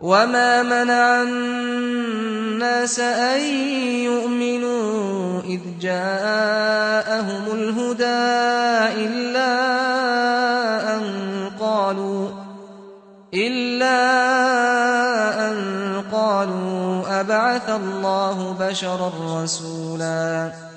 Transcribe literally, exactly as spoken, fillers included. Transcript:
وَمَا مَنَعَ النَّاسَ أَن يُؤْمِنُوا إِذْ جَاءَهُمُ الْهُدَىٰ إِلَّا أَن قَالُوا أَبَعَثَ اللَّهُ بَشَرًا رَّسُولًا